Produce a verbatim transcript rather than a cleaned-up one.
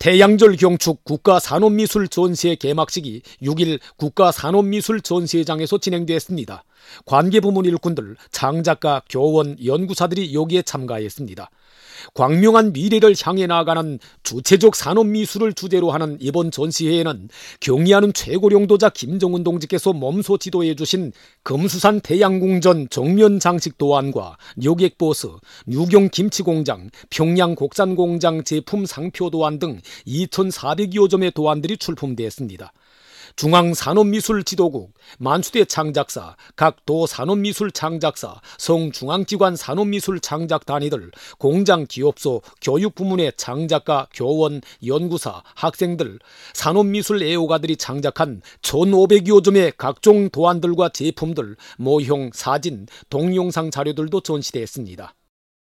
태양절 경축 국가산업미술 전시회 개막식이 육 일 국가산업미술 전시회장에서 진행됐습니다. 관계부문 일꾼들, 창작가, 교원, 연구사들이 여기에 참가했습니다. 광명한 미래를 향해 나아가는 주체적 산업미술을 주제로 하는 이번 전시회에는 경의하는 최고領導자 김정은 동지께서 몸소 지도해 주신 금수산 태양궁전 정면 장식 도안과 여객버스, 뉴경 김치공장, 평양 곡산공장 제품 상표 도안 등 이천사백여 점의 도안들이 출품됐습니다. 중앙산업미술지도국, 만수대 창작사, 각 도산업미술 창작사, 성중앙기관 산업미술 창작단위들, 공장기업소, 교육부문의 창작가, 교원, 연구사, 학생들, 산업미술 애호가들이 창작한 천오백여 점의 각종 도안들과 제품들, 모형, 사진, 동영상 자료들도 전시됐습니다.